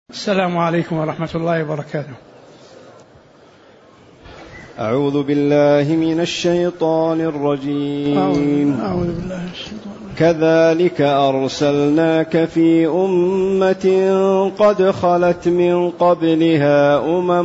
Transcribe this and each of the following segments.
السلام عليكم ورحمة الله وبركاته. أعوذ بالله من الشيطان الرجيم. أعوذ بالله من الشيطان الرجيم. كذلك أرسلناك في أمة قد خلت من قبلها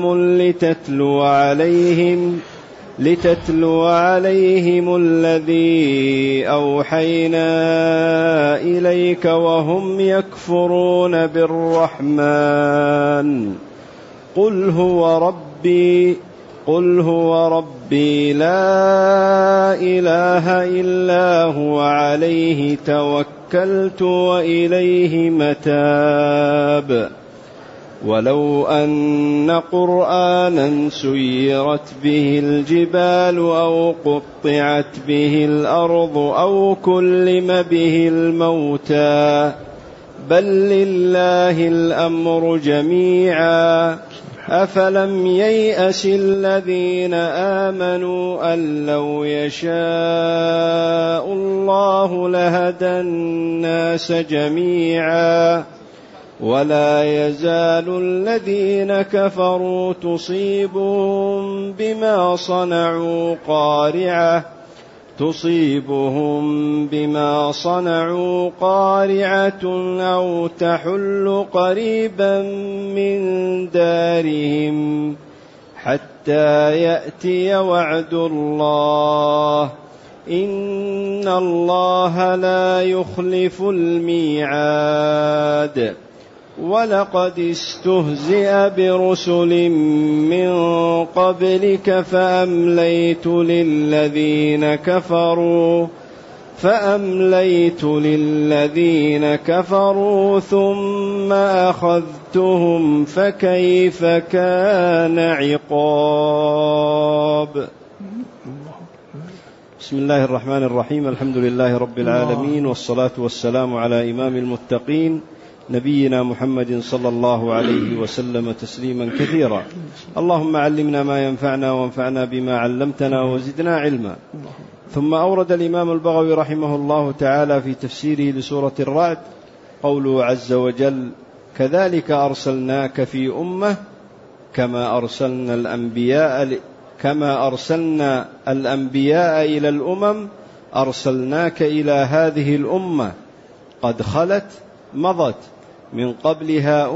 لتتلو عليهم الذي أوحينا إليك وهم يكفرون بالرحمن قل هو ربي لا إله إلا هو عليه توكلت وإليه متاب ولو أن قرآنا سيرت به الجبال أو قطعت به الأرض أو كلم به الموتى بل لله الأمر جميعا أفلم ييأس الذين آمنوا أن لو يشاء الله لهدى الناس جميعا ولا يزال الذين كفروا تصيبهم بما صنعوا قارعة أو تحل قريبا من دارهم حتى يأتي وعد الله إن الله لا يخلف الميعاد ولقد استهزئ برسل من قبلك فأمليت للذين كفروا ثم أخذتهم فكيف كان عقاب. بسم الله الرحمن الرحيم. الحمد لله رب العالمين والصلاة والسلام على إمام المتقين نبينا محمد صلى الله عليه وسلم تسليما كثيرا. اللهم علمنا ما ينفعنا وانفعنا بما علمتنا وزدنا علما. ثم أورد الإمام البغوي رحمه الله تعالى في تفسيره لسورة الرعد قوله عز وجل كذلك أرسلناك في أمة كما أرسلنا الأنبياء إلى الأمم أرسلناك إلى هذه الأمة قد مضت من قبلها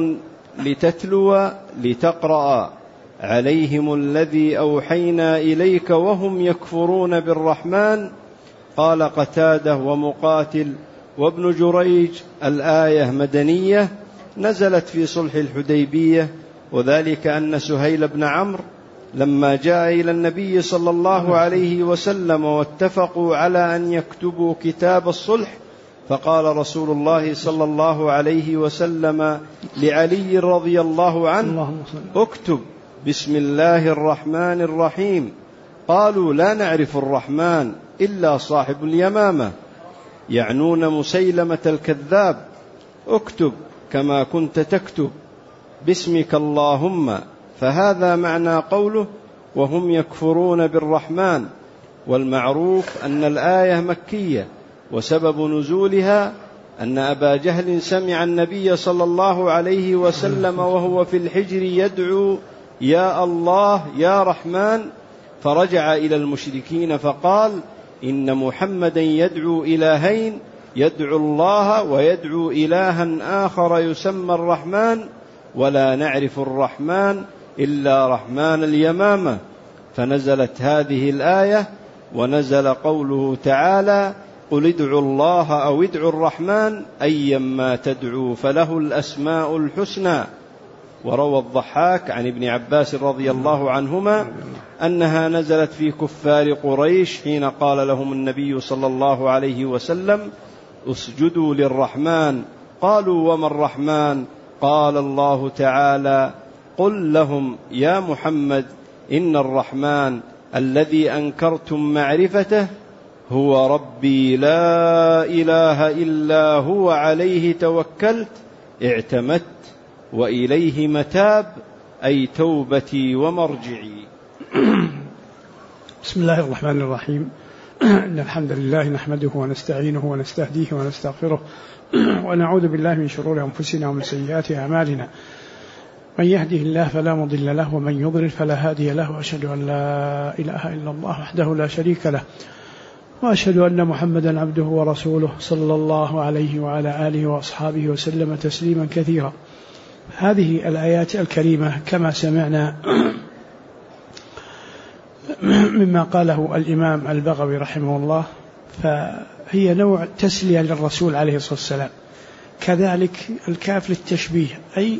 لتقرأ عليهم الذي أوحينا إليك وهم يكفرون بالرحمن. قال قتادة ومقاتل وابن جريج الآية مدنية نزلت في صلح الحديبية، وذلك أن سهيل بن عمرو لما جاء إلى النبي صلى الله عليه وسلم واتفقوا على أن يكتبوا كتاب الصلح فقال رسول الله صلى الله عليه وسلم لعلي رضي الله عنه اكتب بسم الله الرحمن الرحيم. قالوا لا نعرف الرحمن إلا صاحب اليمامة، يعنون مسيلمة الكذاب. اكتب كما كنت تكتب باسمك اللهم، فهذا معنى قوله وهم يكفرون بالرحمن. والمعروف أن الآية مكية، وسبب نزولها أن أبا جهل سمع النبي صلى الله عليه وسلم وهو في الحجر يدعو يا الله يا رحمن، فرجع إلى المشركين فقال إن محمدا يدعو إلهين، يدعو الله ويدعو إلها آخر يسمى الرحمن، ولا نعرف الرحمن إلا رحمن اليمامة. فنزلت هذه الآية، ونزل قوله تعالى قل ادعوا الله أو ادعوا الرحمن أيما تدعوا فله الأسماء الحسنى. وروى الضحاك عن ابن عباس رضي الله عنهما أنها نزلت في كفار قريش حين قال لهم النبي صلى الله عليه وسلم اسجدوا للرحمن، قالوا وما الرحمن؟ قال الله تعالى قل لهم يا محمد إن الرحمن الذي أنكرتم معرفته هو ربي لا إله إلا هو عليه توكلت اعتمدت وإليه متاب، أي توبتي ومرجعي. بسم الله الرحمن الرحيم. إن الحمد لله نحمده ونستعينه ونستهديه ونستغفره ونعوذ بالله من شرور أنفسنا ومن سيئات أعمالنا. من يهده الله فلا مضل له ومن يضلل فلا هادي له، وأشهد أن لا إله إلا الله وحده لا شريك له، وأشهد أن محمدا عبده ورسوله صلى الله عليه وعلى آله وأصحابه وسلم تسليما كثيرا. هذه الآيات الكريمة كما سمعنا مما قاله الإمام البغوي رحمه الله، فهي نوع تسلية للرسول عليه الصلاة والسلام. كذلك الكاف للتشبيه، أي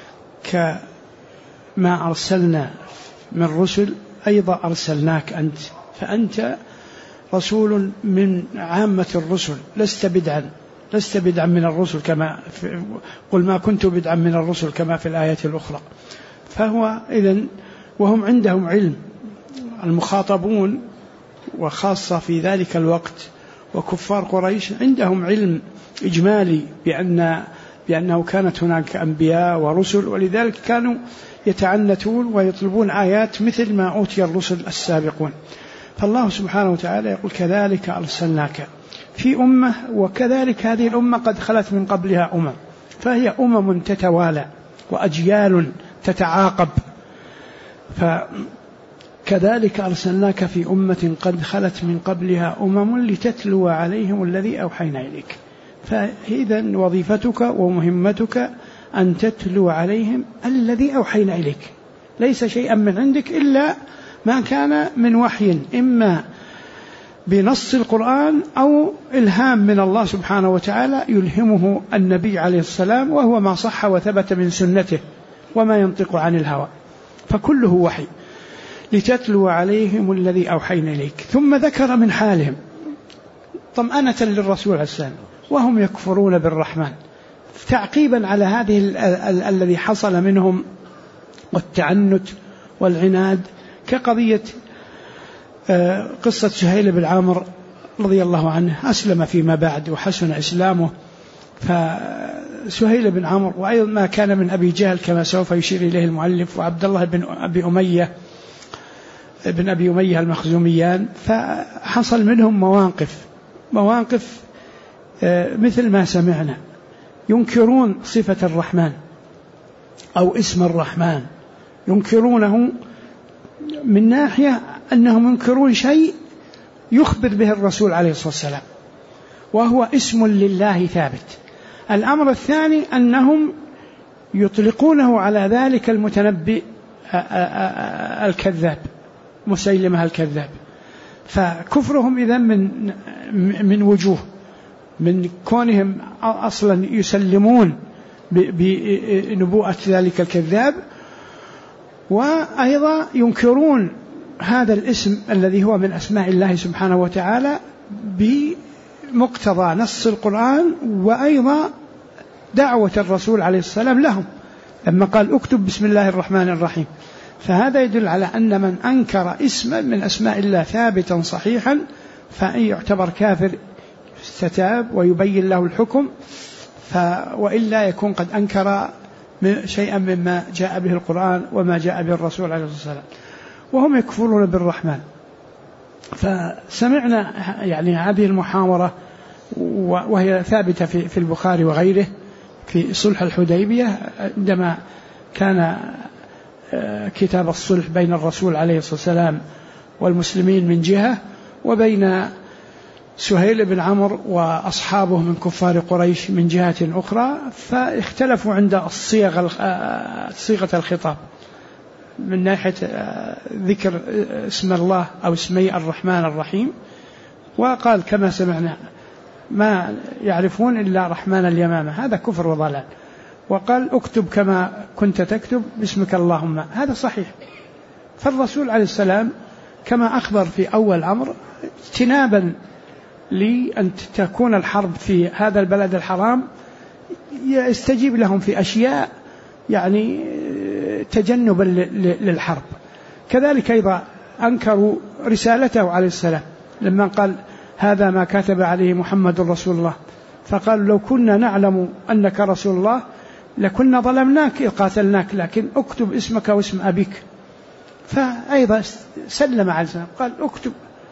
كما أرسلنا من رسل أيضا أرسلناك أنت، فأنت رسول من عامة الرسل، لست بدعا من الرسل، كما قل ما كنت بدعا من الرسل كما في الآية الأخرى. فهو إذن وهم عندهم علم، المخاطبون وخاصة في ذلك الوقت وكفار قريش عندهم علم إجمالي بأنه كانت هناك أنبياء ورسل، ولذلك كانوا يتعنتون ويطلبون آيات مثل ما أوتي الرسل السابقون. فالله سبحانه وتعالى يقول كذلك أرسلناك في أمة، وكذلك هذه الأمة قد خلت من قبلها أمم، فهي أمم تتوالى وأجيال تتعاقب. فكذلك أرسلناك في أمة قد خلت من قبلها أمم لتتلو عليهم الذي أوحينا إليك. فإذن وظيفتك ومهمتك أن تتلو عليهم الذي أوحينا إليك، ليس شيئا من عندك إلا ما كان من وحي، إما بنص القرآن أو إلهام من الله سبحانه وتعالى يلهمه النبي عليه السلام، وهو ما صح وثبت من سنته وما ينطق عن الهوى، فكله وحي. لتتلو عليهم الذي أوحينا إليك. ثم ذكر من حالهم طمأنة للرسول عليه السلام وهم يكفرون بالرحمن، تعقيبا على هذه الذي حصل منهم والتعنت والعناد، كقضية قصة سهيل بن عمرو رضي الله عنه، أسلم فيما بعد وحسن إسلامه. فسهيل بن عمرو وأيضا ما كان من أبي جهل كما سوف يشير إليه المؤلف، وعبد الله بن أبي أمية المخزوميان، فحصل منهم مواقف مثل ما سمعنا، ينكرون صفة الرحمن أو اسم الرحمن، ينكرونه من ناحية أنهم ينكرون شيء يخبر به الرسول عليه الصلاة والسلام وهو اسم لله ثابت. الأمر الثاني أنهم يطلقونه على ذلك المتنبئ الكذاب مسيلمة الكذاب. فكفرهم إذن من وجوه، من كونهم أصلا يسلمون بنبوءة ذلك الكذاب، وأيضا ينكرون هذا الاسم الذي هو من أسماء الله سبحانه وتعالى بمقتضى نص القرآن، وأيضا دعوة الرسول عليه السلام لهم لما قال اكتب بسم الله الرحمن الرحيم. فهذا يدل على أن من أنكر اسما من أسماء الله ثابتا صحيحا فإن يعتبر كافر استتاب ويبين له الحكم، وإلا يكون قد أنكر شيئا مما جاء به القرآن وما جاء به الرسول عليه الصلاة والسلام. وهم يكفرون بالرحمن. فسمعنا يعني هذه المحاورة وهي ثابتة في البخاري وغيره في صلح الحديبية، عندما كان كتاب الصلح بين الرسول عليه الصلاة والسلام والمسلمين من جهة، وبين سهيل بن عمرو وأصحابه من كفار قريش من جهة أخرى، فاختلفوا عند صيغة الخطاب من ناحية ذكر اسم الله أو اسمي الرحمن الرحيم. وقال كما سمعنا ما يعرفون إلا رحمن اليمامة، هذا كفر وضلال. وقال اكتب كما كنت تكتب باسمك اللهم، هذا صحيح. فالرسول عليه السلام كما أخبر في أول أمر اجتنابا لأن تكون الحرب في هذا البلد الحرام، يستجيب لهم في أشياء يعني تجنبا للحرب. كذلك أيضا أنكروا رسالته عليه السلام لما قال هذا ما كتب عليه محمد رسول الله، فقالوا لو كنا نعلم أنك رسول الله لكنا ظلمناك إذ قاتلناك، لكن اكتب اسمك واسم أبيك. فأيضا سلم عليه السلام قال اكتب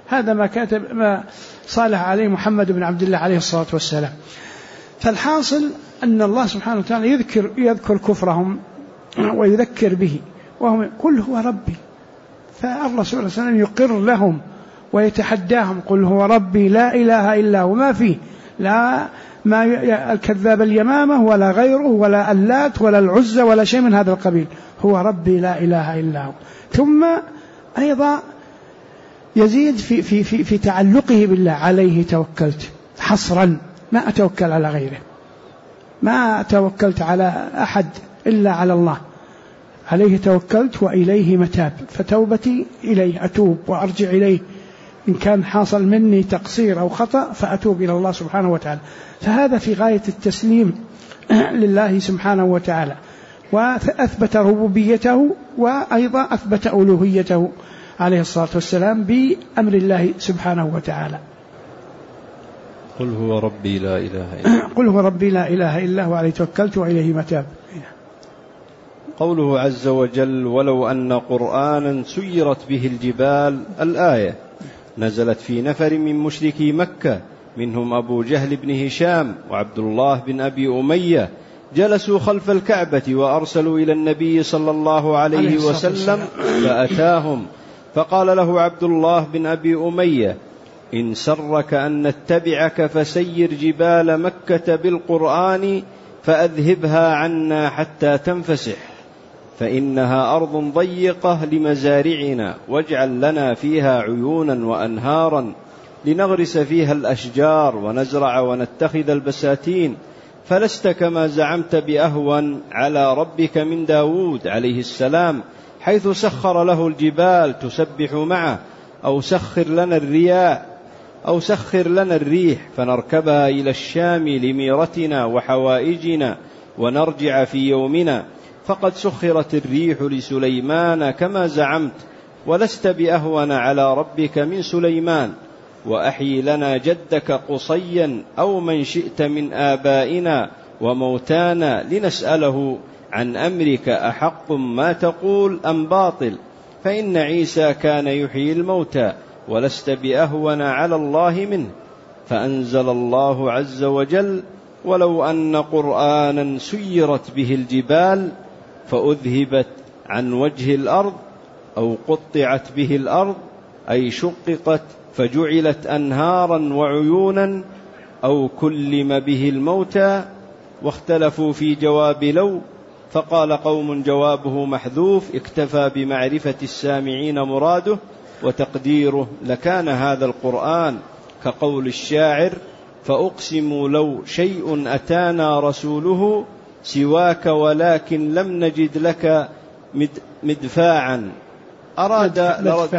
هذا ما صالح عليه محمد بن عبد الله عليه الصلاة والسلام. فالحاصل أن الله سبحانه وتعالى يذكر كفرهم ويذكر به، وهم قل هو ربي. فالرسول صلى الله عليه وسلم يقر لهم ويتحداهم، قل هو ربي لا إله إلا هو، ما فيه لا ما الكذاب اليمامة ولا غيره ولا اللات ولا العزى ولا شيء من هذا القبيل، هو ربي لا إله إلا هو. ثم أيضا يزيد في تعلقه بالله، عليه توكلت حصرا، ما أتوكل على غيره، ما توكلت على أحد إلا على الله، عليه توكلت وإليه متاب، فتوبتي إليه، أتوب وأرجع إليه إن كان حاصل مني تقصير أو خطأ فأتوب إلى الله سبحانه وتعالى. فهذا في غاية التسليم لله سبحانه وتعالى، وأثبت ربوبيته وأيضا أثبت ألوهيته عليه الصلاة والسلام بأمر الله سبحانه وتعالى. قل هو ربي لا إله إلا قل هو ربي لا إله إلا هو عليه توكلت وإليه متاب. قوله عز وجل ولو أن قرآنا سيرت به الجبال، الآية نزلت في نفر من مشركي مكة، منهم أبو جهل بن هشام وعبد الله بن أبي أمية، جلسوا خلف الكعبة وأرسلوا إلى النبي صلى الله عليه وسلم فأتاهم، فقال له عبد الله بن أبي أمية إن سرك أن نتبعك فسير جبال مكة بالقرآن فأذهبها عنا حتى تنفسح، فإنها أرض ضيقة لمزارعنا، واجعل لنا فيها عيونا وأنهارا لنغرس فيها الأشجار ونزرع ونتخذ البساتين، فلست كما زعمت بأهون على ربك من داود عليه السلام، حيث سخر له الجبال تسبح معه، أو سخر لنا الريح فنركبها إلى الشام لميرتنا وحوائجنا ونرجع في يومنا، فقد سخرت الريح لسليمان كما زعمت، ولست بأهون على ربك من سليمان، وأحيي لنا جدك قصيا أو من شئت من آبائنا وموتانا لنسأله عن أمرك أحق ما تقول أم باطل، فإن عيسى كان يحيي الموتى ولست بأهون على الله منه. فأنزل الله عز وجل ولو أن قرآنا سيرت به الجبال فأذهبت عن وجه الأرض أو قطعت به الأرض، أي شققت فجعلت أنهارا وعيونا، أو كلم به الموتى. واختلفوا في جواب لو، فقال قوم جوابه محذوف اكتفى بمعرفة السامعين مراده، وتقديره لكان هذا القرآن كقول الشاعر فأقسم لو شيء أتانا رسوله سواك ولكن لم نجد لك مدفاعا، أراد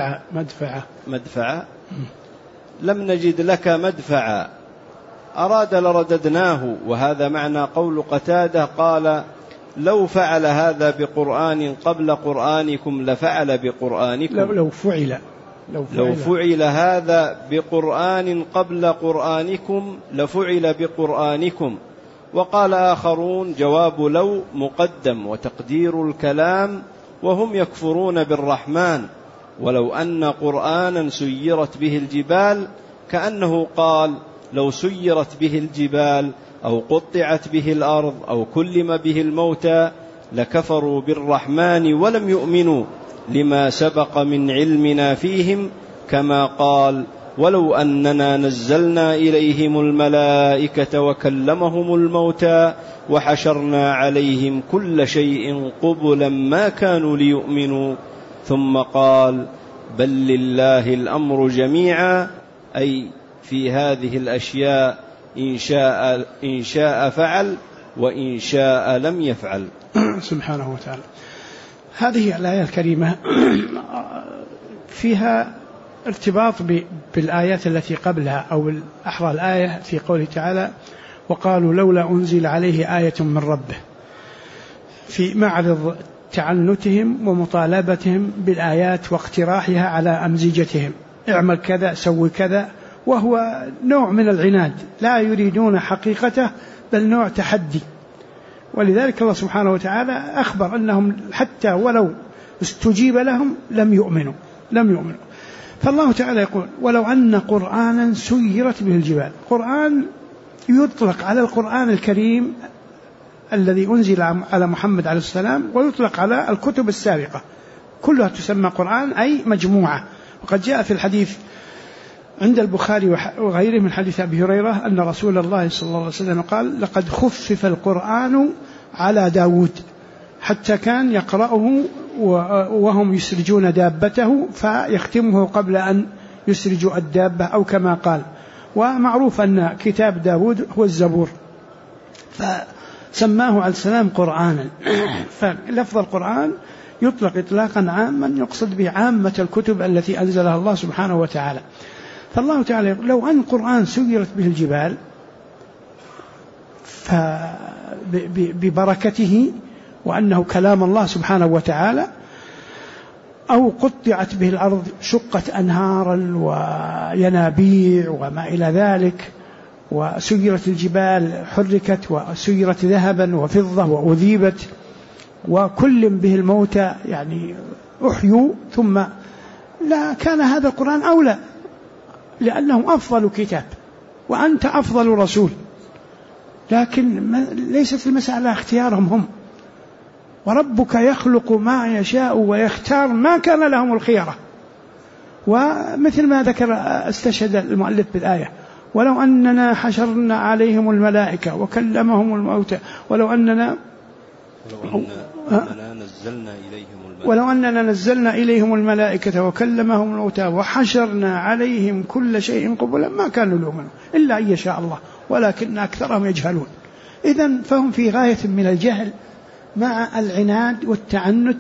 مدفعة لم نجد لك مدفعا، أراد لرددناه. وهذا معنى قول قتادة قال لو فعل هذا بقرآن قبل قرآنكم لفعل بقرآنكم، لو فعل هذا بقرآن قبل قرآنكم لفعل بقرآنكم. وقال آخرون جواب لو مقدم وتقدير الكلام وهم يكفرون بالرحمن، ولو أن قرآنا سيرت به الجبال، كأنه قال لو سيرت به الجبال أو قطعت به الأرض أو كلم به الموتى لكفروا بالرحمن ولم يؤمنوا لما سبق من علمنا فيهم، كما قال ولو أننا نزلنا إليهم الملائكة وكلمهم الموتى وحشرنا عليهم كل شيء قبلا ما كانوا ليؤمنوا، ثم قال بل لله الأمر جميعا، أي في هذه الأشياء إن شاء فعل وإن شاء لم يفعل. سبحانه وتعالى. هذه الآية الكريمة فيها ارتباط بالآيات التي قبلها، أو الأحرى الآية في قوله تعالى وقالوا لولا أنزل عليه آية من ربه، في معرض تعنتهم ومطالبتهم بالآيات واقتراحها على أمزجتهم، اعمل كذا سوي كذا، وهو نوع من العناد، لا يريدون حقيقته بل نوع تحدي. ولذلك الله سبحانه وتعالى أخبر أنهم حتى ولو استجيب لهم لم يؤمنوا. فالله تعالى يقول ولو أن قرآنا سيرت به الجبال. قرآن يطلق على القرآن الكريم الذي أنزل على محمد عليه السلام، ويطلق على الكتب السابقة، كلها تسمى قرآن أي مجموعة. وقد جاء في الحديث عند البخاري وغيره من حديث أبي هريرة أن رسول الله صلى الله عليه وسلم قال لقد خفف القرآن على داود حتى كان يقرأه وهم يسرجون دابته فيختمه قبل أن يسرجوا الدابة أو كما قال. ومعروف أن كتاب داود هو الزبور، فسماه عليه السلام قرآنا. فلفظ القرآن يطلق إطلاقا عاما يقصد به عامة الكتب التي أنزلها الله سبحانه وتعالى. فالله تعالى لو أن القرآن سيرت به الجبال ببركته وأنه كلام الله سبحانه وتعالى، أو قطعت به الأرض شقت أنهارا وينابيع وما إلى ذلك، وسيرت الجبال حركت وسيرت ذهبا وفضة وأذيبت، وكل به الموتى يعني أحيوا، ثم لا كان هذا القرآن أولى، لأنه أفضل كتاب وأنت أفضل رسول. لكن ليست المسألة اختيارهم هم، وربك يخلق ما يشاء ويختار، ما كان لهم الخيرة. ومثل ما ذكر استشهد المؤلف بالآية ولو أننا حشرنا عليهم الملائكة وكلمهم الموتى ولو أننا نزلنا إليهم الملائكة وكلمهم الموتى وحشرنا عليهم كل شيء قبلا ما كانوا يؤمنون إلا أن يشاء الله ولكن أكثرهم يجهلون. إذن فهم في غاية من الجهل مع العناد والتعنت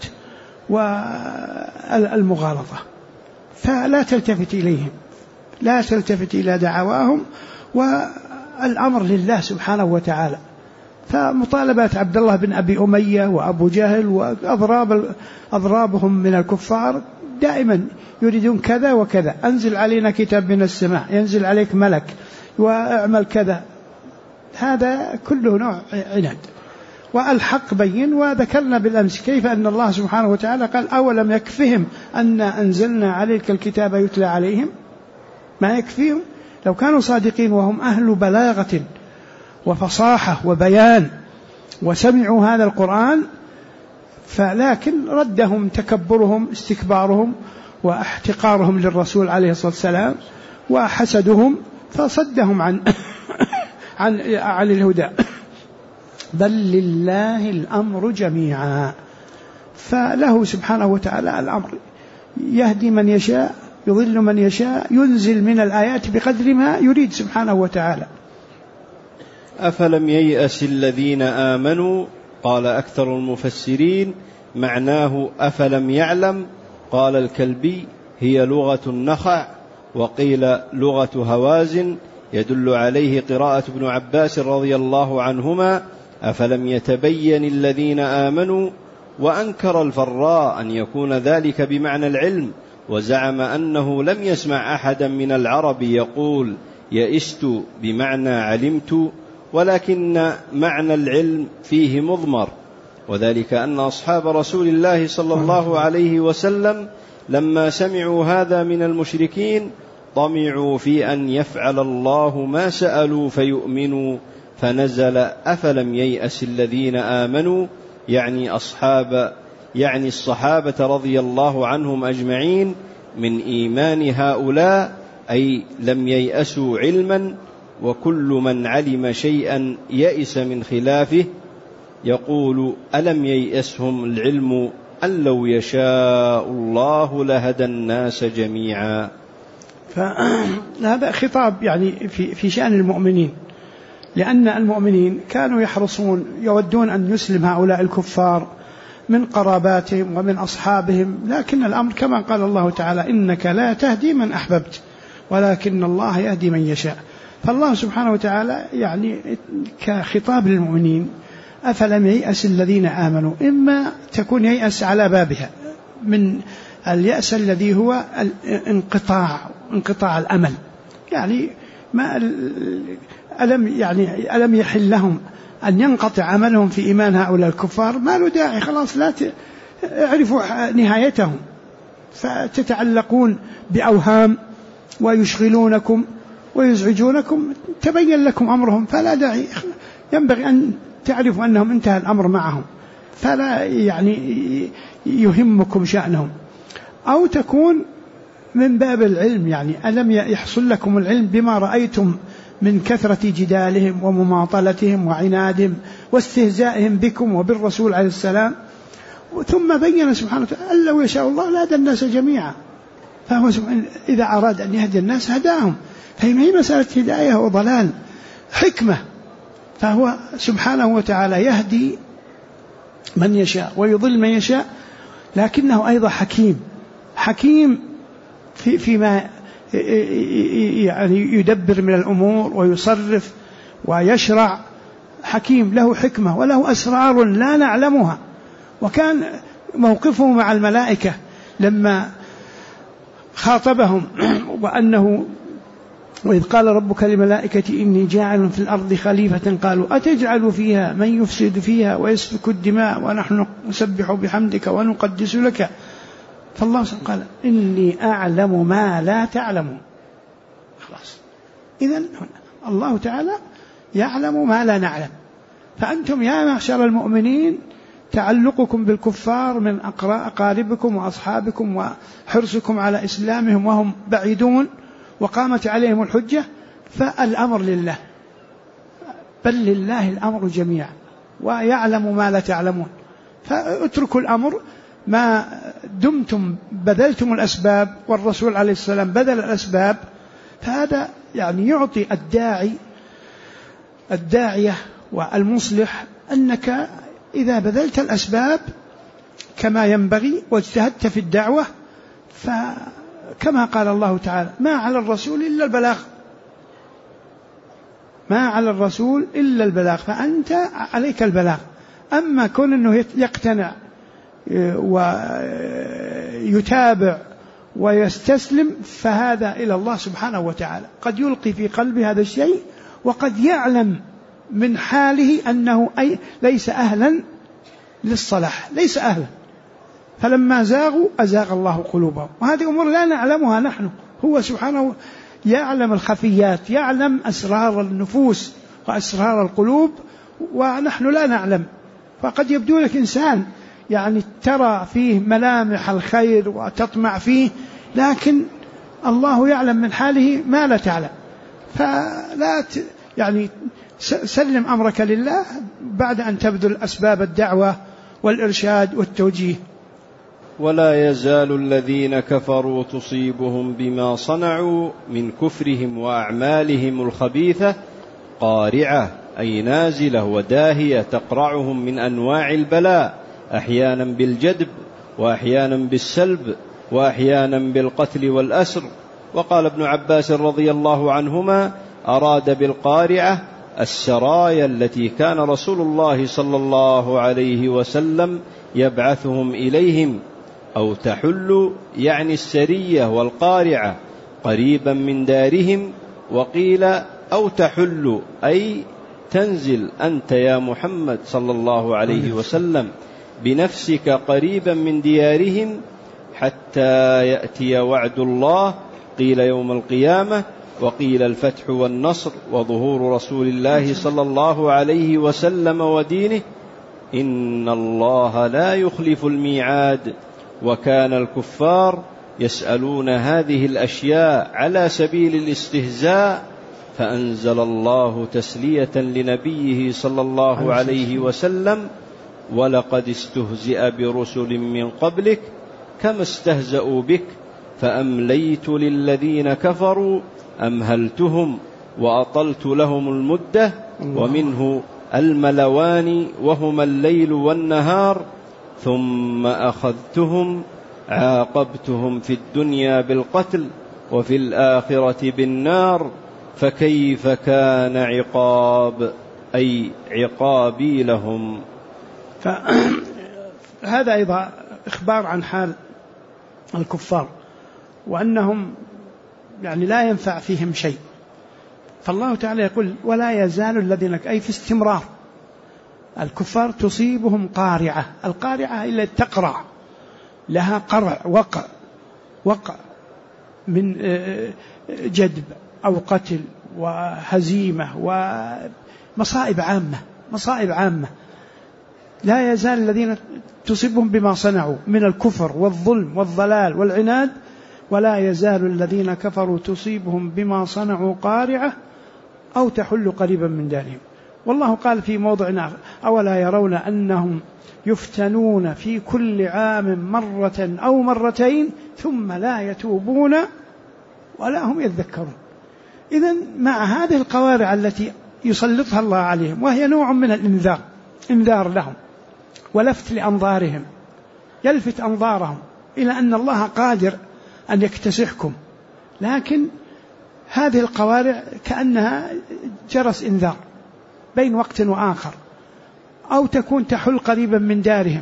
والمغالطة، فلا تلتفت إليهم، لا تلتفت إلى دعواهم، والأمر لله سبحانه وتعالى. فمطالبات عبد الله بن أبي أمية وأبو جهل وأضرابهم من الكفار دائما يريدون كذا وكذا، أنزل علينا كتاب من السماء، ينزل عليك ملك، واعمل كذا، هذا كله نوع عناد. والحق بين، وذكرنا بالأمس كيف أن الله سبحانه وتعالى قال أولم يكفهم أن أنزلنا عليك الكتاب يتلى عليهم. ما يكفيهم لو كانوا صادقين وهم أهل بلاغة وفصاحة وبيان وسمعوا هذا القرآن، فلكن ردهم تكبرهم استكبارهم واحتقارهم للرسول عليه الصلاة والسلام وحسدهم فصدهم عن الهدى. بل لله الأمر جميعا، فله سبحانه وتعالى الأمر، يهدي من يشاء يضل من يشاء، ينزل من الآيات بقدر ما يريد سبحانه وتعالى. أفلم ييأس الذين آمنوا، قال أكثر المفسرين معناه أفلم يعلم. قال الكلبي هي لغة النخع، وقيل لغة هوازن، يدل عليه قراءة ابن عباس رضي الله عنهما أفلم يتبين الذين آمنوا. وأنكر الفراء أن يكون ذلك بمعنى العلم، وزعم أنه لم يسمع أحدا من العرب يقول يئست بمعنى علمت، ولكن معنى العلم فيه مضمر، وذلك أن أصحاب رسول الله صلى الله عليه وسلم لما سمعوا هذا من المشركين طمعوا في أن يفعل الله ما سألوا فيؤمنوا، فنزل أفلم ييأس الذين آمنوا، يعني الصحابة رضي الله عنهم أجمعين من إيمان هؤلاء، أي لم ييأسوا علما، وكل من علم شيئا يئس من خلافه. يقول ألم ييأسهم العلم أن لو يشاء الله لهدى الناس جميعا. فهذا خطاب يعني في شأن المؤمنين، لأن المؤمنين كانوا يحرصون يودون أن يسلم هؤلاء الكفار من قراباتهم ومن أصحابهم، لكن الأمر كما قال الله تعالى إنك لا تهدي من أحببت ولكن الله يهدي من يشاء. فالله سبحانه وتعالى يعني كخطاب للمؤمنين أفلم ييأس الذين آمنوا، إما تكون ييأس على بابها من اليأس الذي هو انقطاع الأمل، يعني ما ألم يحل لهم أن ينقطع عملهم في إيمان هؤلاء الكفار؟ ما له داعي، خلاص لا يعرفوا نهايتهم، فتتعلقون بأوهام ويشغلونكم ويزعجونكم، تبين لكم أمرهم، فلا داعي، ينبغي أن تعرفوا أنهم انتهى الأمر معهم، فلا يعني يهمكم شأنهم. أو تكون من باب العلم، يعني ألم يحصل لكم العلم بما رأيتم من كثرة جدالهم ومماطلتهم وعنادهم واستهزائهم بكم وبالرسول عليه السلام. ثم بين سبحانه وتعالى لو يشاء الله لهدى الناس جميعا، فهو إذا أراد أن يهدي الناس هداهم، فهي مسألة هداية وضلال، حكمة، فهو سبحانه وتعالى يهدي من يشاء ويضل من يشاء، لكنه أيضا حكيم فيما يعني يدبر من الأمور ويصرف ويشرع، حكيم له حكمة وله أسرار لا نعلمها. وكان موقفه مع الملائكة لما خاطبهم وأنه وإذ قال ربك للملائكة إني جاعل في الأرض خليفة قالوا أتجعل فيها من يفسد فيها ويسفك الدماء ونحن نسبح بحمدك ونقدس لك، فالله قال إني أعلم ما لا تعلمون. خلاص، إذن الله تعالى يعلم ما لا نعلم. فأنتم يا معشر المؤمنين تعلقكم بالكفار من أقاربكم وأصحابكم وحرصكم على إسلامهم وهم بعيدون وقامت عليهم الحجة، فالأمر لله، بل لله الأمر جميعا ويعلم ما لا تعلمون. فاتركوا الأمر ما دمتم بذلتم الأسباب، والرسول عليه السلام بذل الأسباب، فهذا يعني يعطي الداعية والمصلح أنك إذا بذلت الأسباب كما ينبغي واجتهدت في الدعوة، فكما قال الله تعالى ما على الرسول إلا البلاغ، ما على الرسول إلا البلاغ، فأنت عليك البلاغ. أما كون أنه يقتنع ويتابع ويستسلم فهذا إلى الله سبحانه وتعالى، قد يلقي في قلبه هذا الشيء وقد يعلم من حاله أنه ليس أهلا للصلاح، ليس أهلا، فلما زاغوا أزاغ الله قلوبهم. وهذه أمور لا نعلمها نحن، هو سبحانه يعلم الخفيات، يعلم أسرار النفوس وأسرار القلوب ونحن لا نعلم. فقد يبدو لك إنسان يعني ترى فيه ملامح الخير وتطمع فيه، لكن الله يعلم من حاله ما لا تعلم. فلا يعني سلم أمرك لله بعد أن تبذل أسباب الدعوة والإرشاد والتوجيه. ولا يزال الذين كفروا تصيبهم بما صنعوا من كفرهم وأعمالهم الخبيثة قارعة، أي نازلة وداهية تقرعهم من أنواع البلاء، أحيانا بالجدب وأحيانا بالسلب وأحيانا بالقتل والأسر. وقال ابن عباس رضي الله عنهما أراد بالقارعة السرايا التي كان رسول الله صلى الله عليه وسلم يبعثهم إليهم، أو تحل يعني السرية والقارعة قريبا من دارهم. وقيل أو تحل أي تنزل أنت يا محمد صلى الله عليه وسلم بنفسك قريبا من ديارهم حتى يأتي وعد الله، قيل يوم القيامة، وقيل الفتح والنصر وظهور رسول الله صلى الله عليه وسلم ودينه، إن الله لا يخلف الميعاد. وكان الكفار يسألون هذه الأشياء على سبيل الاستهزاء، فأنزل الله تسلية لنبيه صلى الله عليه وسلم ولقد استهزئ برسل من قبلك كما استهزأوا بك فأمليت للذين كفروا أمهلتهم وأطلت لهم المدة. ومنه الملوان وهما الليل والنهار، ثم أخذتهم عاقبتهم في الدنيا بالقتل وفي الآخرة بالنار، فكيف كان عقاب، أي عقابي لهم. فهذا أيضا إخبار عن حال الكفار وأنهم يعني لا ينفع فيهم شيء. فالله تعالى يقول ولا يزال الذين، أي في استمرار الكفار تصيبهم قارعة. القارعة إلا تقرع، لها قرع وقع، وقع من جدب أو قتل وهزيمة ومصائب عامة لا يزال الذين تصيبهم بما صنعوا من الكفر والظلم والضلال والعناد، ولا يزال الذين كفروا تصيبهم بما صنعوا قارعة أو تحل قريبا من دارهم. والله قال في موضع آخر: أولا يرون أنهم يفتنون في كل عام مرة أو مرتين ثم لا يتوبون ولا هم يذكرون. إذن مع هذه القوارع التي يسلطها الله عليهم، وهي نوع من الإنذار لهم ولفت لأنظارهم، يلفت أنظارهم إلى أن الله قادر أن يكتسحكم، لكن هذه القوارع كأنها جرس إنذار بين وقت وآخر، أو تكون تحل قريبا من دارهم،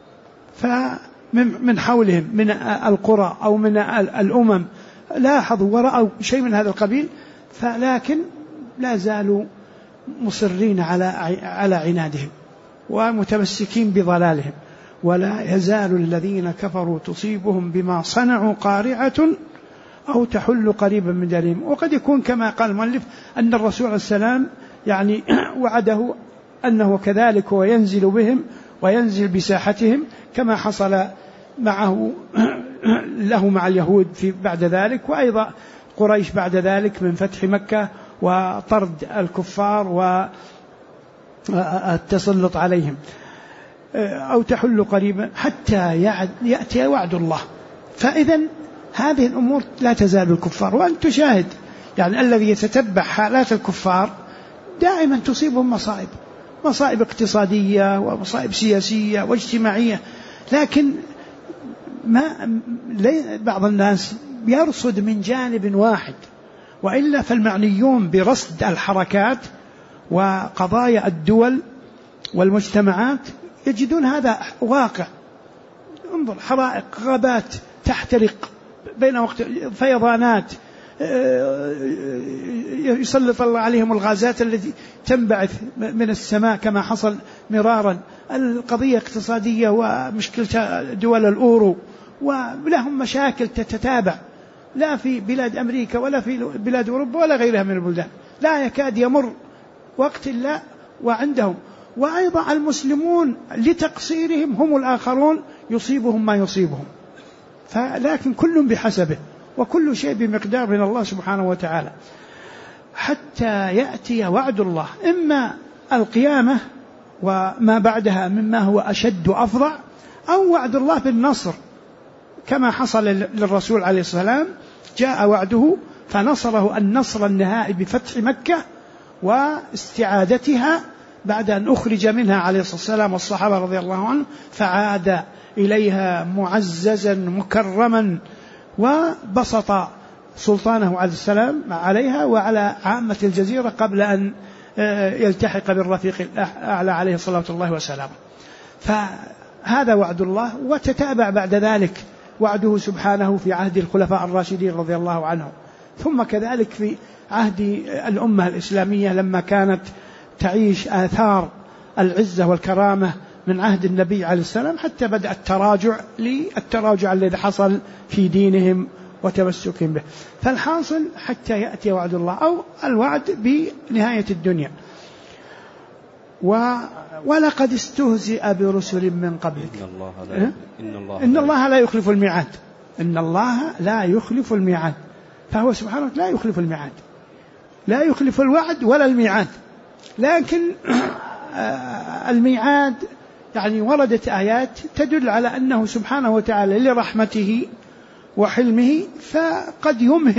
فمن حولهم من القرى أو من الأمم لاحظوا ورأوا شيء من هذا القبيل، لكن لا زالوا مصرين على عنادهم ومتمسكين بضلالهم. ولا يزال الذين كفروا تصيبهم بما صنعوا قارعة أو تحل قريبا من دارهم. وقد يكون كما قال المؤلف أن الرسول عليه السلام يعني وعده أنه كذلك هو ينزل بهم وينزل بساحتهم كما حصل معه له مع اليهود بعد ذلك، وأيضا قريش بعد ذلك من فتح مكة وطرد الكفار والتسلط عليهم. أو تحل قريبا حتى يأتي وعد الله. فإذا هذه الأمور لا تزال الكفار، وأن تشاهد يعني الذي يتتبع حالات الكفار دائما تصيبهم مصائب اقتصادية ومصائب سياسية واجتماعية، لكن بعض الناس يرصد من جانب واحد، وإلا فالمعنيون برصد الحركات وقضايا الدول والمجتمعات يجدون هذا واقع. انظر، حرائق، غابات تحترق بين وقت، فيضانات، يسلط الله عليهم الغازات التي تنبعث من السماء كما حصل مرارا. القضية اقتصادية ومشكلة دول الأورو، ولهم مشاكل تتتابع، لا في بلاد أمريكا ولا في بلاد أوروبا ولا غيرها من البلدان، لا يكاد يمر وقت إلا وعندهم. وأيضا المسلمون لتقصيرهم هم الآخرون يصيبهم ما يصيبهم، لكن كل بحسبه وكل شيء بمقدار من الله سبحانه وتعالى، حتى يأتي وعد الله، إما القيامة وما بعدها مما هو أشد وأفظع، أو وعد الله بالنصر كما حصل للرسول عليه السلام، جاء وعده فنصره النصر النهائي بفتح مكة واستعادتها بعد أن أخرج منها عليه الصلاة والسلام والصحابة رضي الله عنهم، فعاد إليها معززا مكرما، وبسط سلطانه عليه السلام عليها وعلى عامة الجزيرة قبل أن يلتحق بالرفيق الأعلى عليه الصلاة والسلام. فهذا وعد الله. وتتابع بعد ذلك وعده سبحانه في عهد الخلفاء الراشدين رضي الله عنهم، ثم كذلك في عهد الأمة الإسلامية لما كانت تعيش آثار العزة والكرامة من عهد النبي عليه السلام، حتى بدأ التراجع الذي حصل في دينهم وتمسكهم به. فالحاصل حتى يأتي وعد الله، أو الوعد بنهاية الدنيا. ولقد استهزئ برسل من قبلك إن الله لا يخلف الميعاد. إن الله لا يخلف الميعاد، فهو سبحانه لا يخلف الميعاد، لا يخلف الوعد ولا الميعاد. لكن الميعاد يعني وردت آيات تدل على أنه سبحانه وتعالى لرحمته وحلمه فقد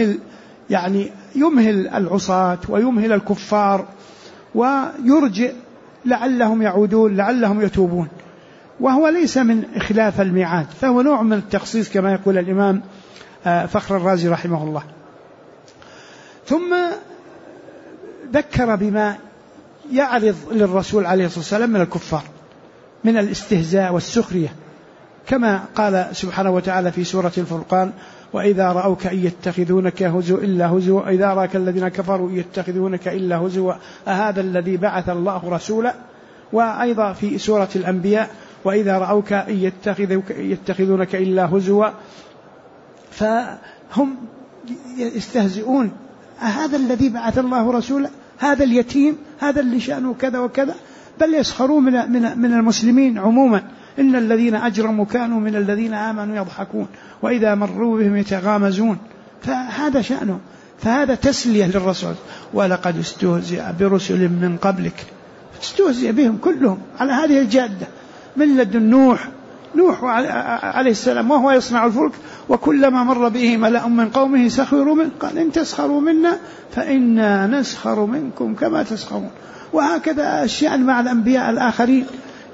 يمهل العصاة ويمهل الكفار ويرجئ لعلهم يعودون لعلهم يتوبون، وهو ليس من إخلاف الميعاد، فهو نوع من التخصيص كما يقول الإمام فخر الرازي رحمه الله. ثم ذكر بما يعرض للرسول عليه الصلاة والسلام من الكفار من الاستهزاء والسخرية، كما قال سبحانه وتعالى في سورة الفرقان: وإذا رأوك إن يتخذونك هزوا إلا هزوا إذا رأك الذين كفروا يتخذونك إلا هزوا أهذا الذي بعث الله رسولا. وأيضا في سورة الأنبياء: وإذا رأوك إن يتخذونك إلا هزوا فهم يستهزئون، هذا الذي بعث الله رسوله، هذا اليتيم، هذا اللي شأنه كذا وكذا، بل يسخرون من المسلمين عموما. إن الذين أجرموا كانوا من الذين آمنوا يضحكون وإذا مروا بهم يتغامزون، فهذا شأنه. فهذا تسلية للرسول. ولقد استهزئ برسل من قبلك، استهزئ بهم كلهم على هذه الجادة من لدن نوح عليه السلام وهو يصنع الفلك، وكلما مر به ملأ من قومه سخروا منه قال إن تسخروا منا فإنا نسخر منكم كما تسخرون. وهكذا الشأن مع الأنبياء الآخرين،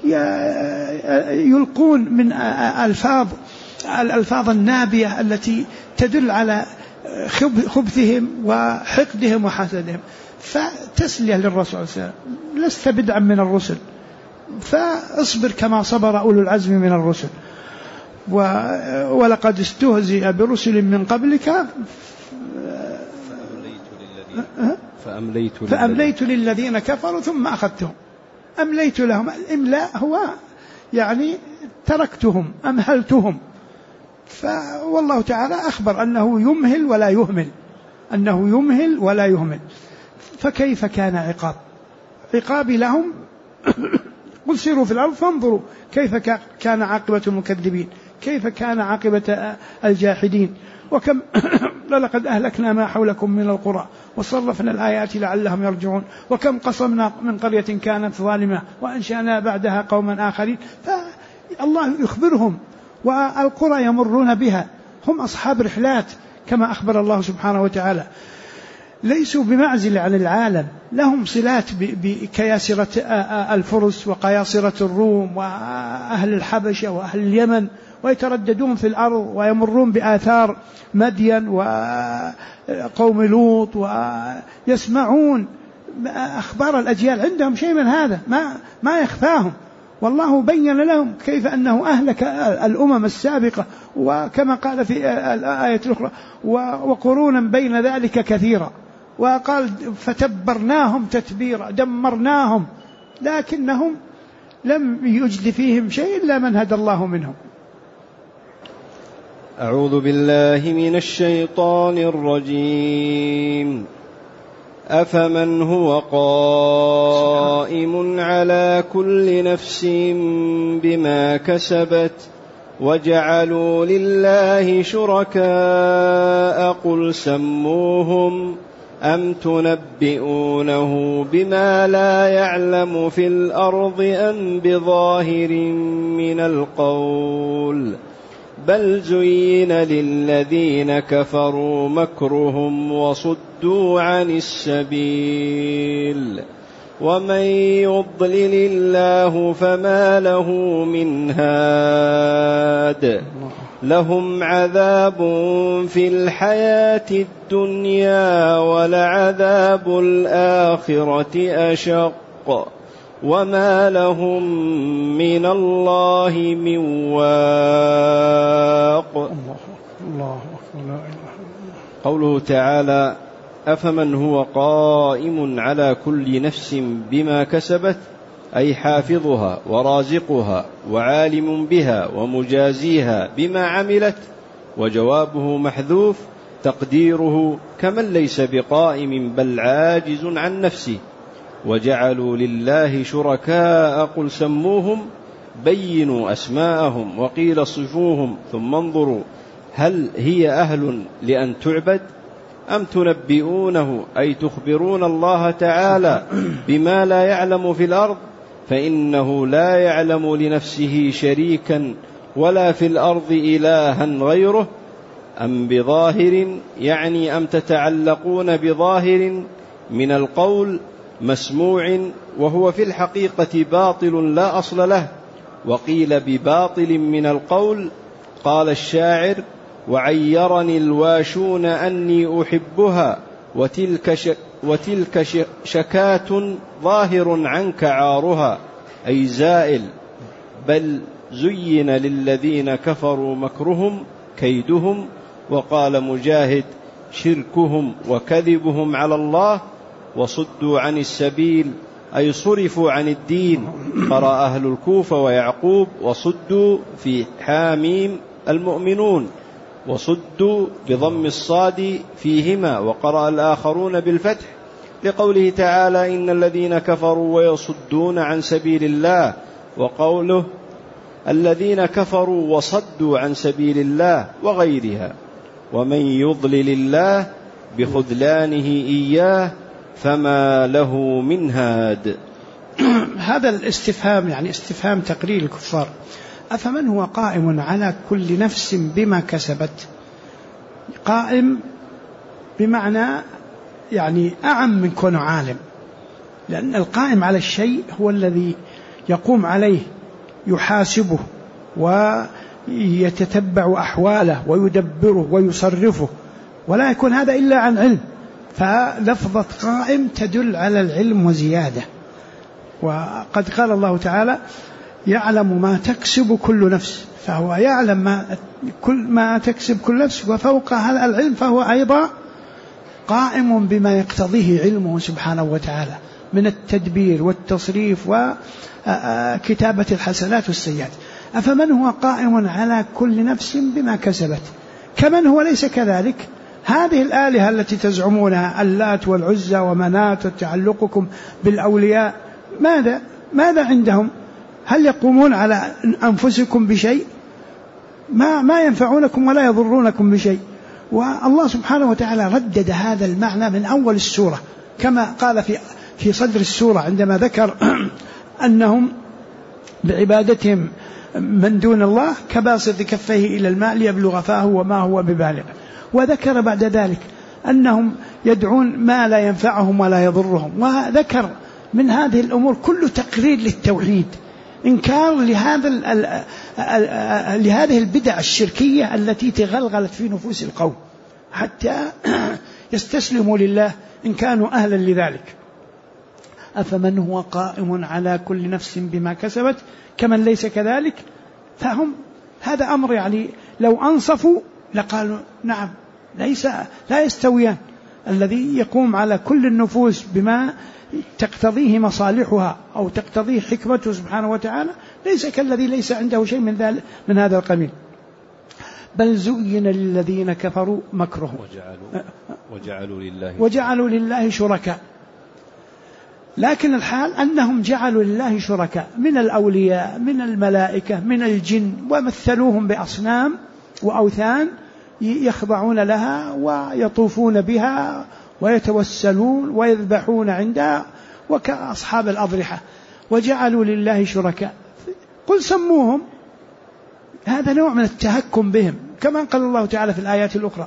يلقون من الألفاظ النابية التي تدل على خبثهم وحقدهم وحسدهم. فتسلية للرسول صلى الله عليه وسلم، لست بدعا من الرسل، فاصبر كما صبر أولو العزم من الرسل. ولقد استهزئ برسل من قبلك فأمليت للذين كفروا ثم أخذتهم. أمليت لهم، الإملاء هو يعني تركتهم، أمهلتهم. والله تعالى أخبر أنه يمهل ولا يهمل، أنه يمهل ولا يهمل. فكيف كان عقابي لهم؟ قل سيروا في الأرض فانظروا كيف كان عاقبة المكذبين، كيف كان عاقبة الجاحدين. وكم لقد أهلكنا ما حولكم من القرى وصرفنا الآيات لعلهم يرجعون، وكم قصمنا من قرية كانت ظالمة وأنشأنا بعدها قوما آخرين. فالله يخبرهم، والقرى يمرون بها، هم أصحاب رحلات كما أخبر الله سبحانه وتعالى، ليسوا بمعزل عن العالم، لهم صلات بكياسرة الفرس وقياصرة الروم وأهل الحبشة وأهل اليمن، ويترددون في الأرض ويمرون بآثار مدين وقوم لوط، ويسمعون أخبار الأجيال، عندهم شيء من هذا ما يخفاهم. والله بين لهم كيف أنه أهلك الأمم السابقة، وكما قال في الآية الأخرى وقرونا بين ذلك كثيرا، وقال فتبرناهم تتبيرا، دمرناهم، لكنهم لم يجد فيهم شيء إلا من هدى الله منهم. أعوذ بالله من الشيطان الرجيم. أفمن هو قائم على كل نفس بما كسبت وجعلوا لله شركاء قل سموهم أم تنبئونه بما لا يعلم في الأرض أم بظاهر من القول بل زين للذين كفروا مكرهم وصدوا عن السبيل ومن يضلل الله فما له من هاد لهم عذاب في الحياة الدنيا ولعذاب الآخرة أشق وما لهم من الله من واق. قوله تعالى أفمن هو قائم على كل نفس بما كسبت أي حافظها ورازقها وعالم بها ومجازيها بما عملت، وجوابه محذوف تقديره كمن ليس بقائم بل عاجز عن نفسه. وجعلوا لله شركاء قل سموهم بينوا أسماءهم وقيل صفوهم ثم انظروا هل هي أهل لأن تعبد أم تنبئونه أي تخبرون الله تعالى بما لا يعلم في الأرض فإنه لا يعلم لنفسه شريكا ولا في الأرض إلها غيره أم بظاهر يعني أم تتعلقون بظاهر من القول مسموع وهو في الحقيقة باطل لا أصل له. وقيل بباطل من القول قال الشاعر وعيرني الواشون أني أحبها وتلك شكاة ظاهر عنك عارها أي زائل بل زين للذين كفروا مكرهم كيدهم. وقال مجاهد شركهم وكذبهم على الله وصدوا عن السبيل أي صرفوا عن الدين. قرأ أهل الكوفة ويعقوب وصدوا في حاميم المؤمنون وصدوا بضم الصاد فيهما، وقرأ الآخرون بالفتح لقوله تعالى إن الذين كفروا ويصدون عن سبيل الله، وقوله الذين كفروا وصدوا عن سبيل الله وغيرها. ومن يضلل الله بخذلانه إياه فما له من هاد. هذا الاستفهام يعني استفهام تقرير الكفار. أفمن هو قائم على كل نفس بما كسبت؟ قائم بمعنى يعني أعم من كونه عالم، لأن القائم على الشيء هو الذي يقوم عليه، يحاسبه ويتتبع أحواله ويدبره ويصرفه، ولا يكون هذا إلا عن علم. فلفظة قائم تدل على العلم وزيادة. وقد قال الله تعالى يعلم ما تكسب كل نفس، فهو يعلم ما تكسب كل نفس، وفوق هذا العلم فهو أيضا قائم بما يقتضيه علمه سبحانه وتعالى من التدبير والتصريف وكتابة الحسنات والسيئات. أفمن هو قائم على كل نفس بما كسبت كمن هو ليس كذلك؟ هذه الآلهة التي تزعمونها اللات والعزى ومنات وتعلقكم بالأولياء، ماذا عندهم؟ هل يقومون على أنفسكم بشيء؟ ما ينفعونكم ولا يضرونكم بشيء. والله سبحانه وتعالى ردد هذا المعنى من أول السورة، كما قال في صدر السورة عندما ذكر أنهم بعبادتهم من دون الله كباسط كفيه إلى الماء ليبلغ فاه وما هو ببالغ. وذكر بعد ذلك أنهم يدعون ما لا ينفعهم ولا يضرهم، وذكر من هذه الأمور كل تقرير للتوحيد، إنكار لهذه البدع الشركية التي تغلغلت في نفوس القوم حتى يستسلموا لله إن كانوا أهلا لذلك. أفمن هو قائم على كل نفس بما كسبت كمن ليس كذلك؟ فهم هذا أمر يعني لو أنصفوا لقالوا نعم لا يستويان. الذي يقوم على كل النفوس بما تقتضيه مصالحها أو تقتضيه حكمته سبحانه وتعالى ليس كالذي ليس عنده شيء من هذا القبيل. بل زين للذين كفروا مكرهم وجعلوا لله شركاء. لكن الحال أنهم جعلوا لله شركاء من الأولياء من الملائكة من الجن، ومثلوهم بأصنام وأوثان يخضعون لها ويطوفون بها ويتوسلون ويذبحون عندها وكأصحاب الأضرحة. وجعلوا لله شركاء قل سموهم. هذا نوع من التهكم بهم، كما قال الله تعالى في الآيات الأخرى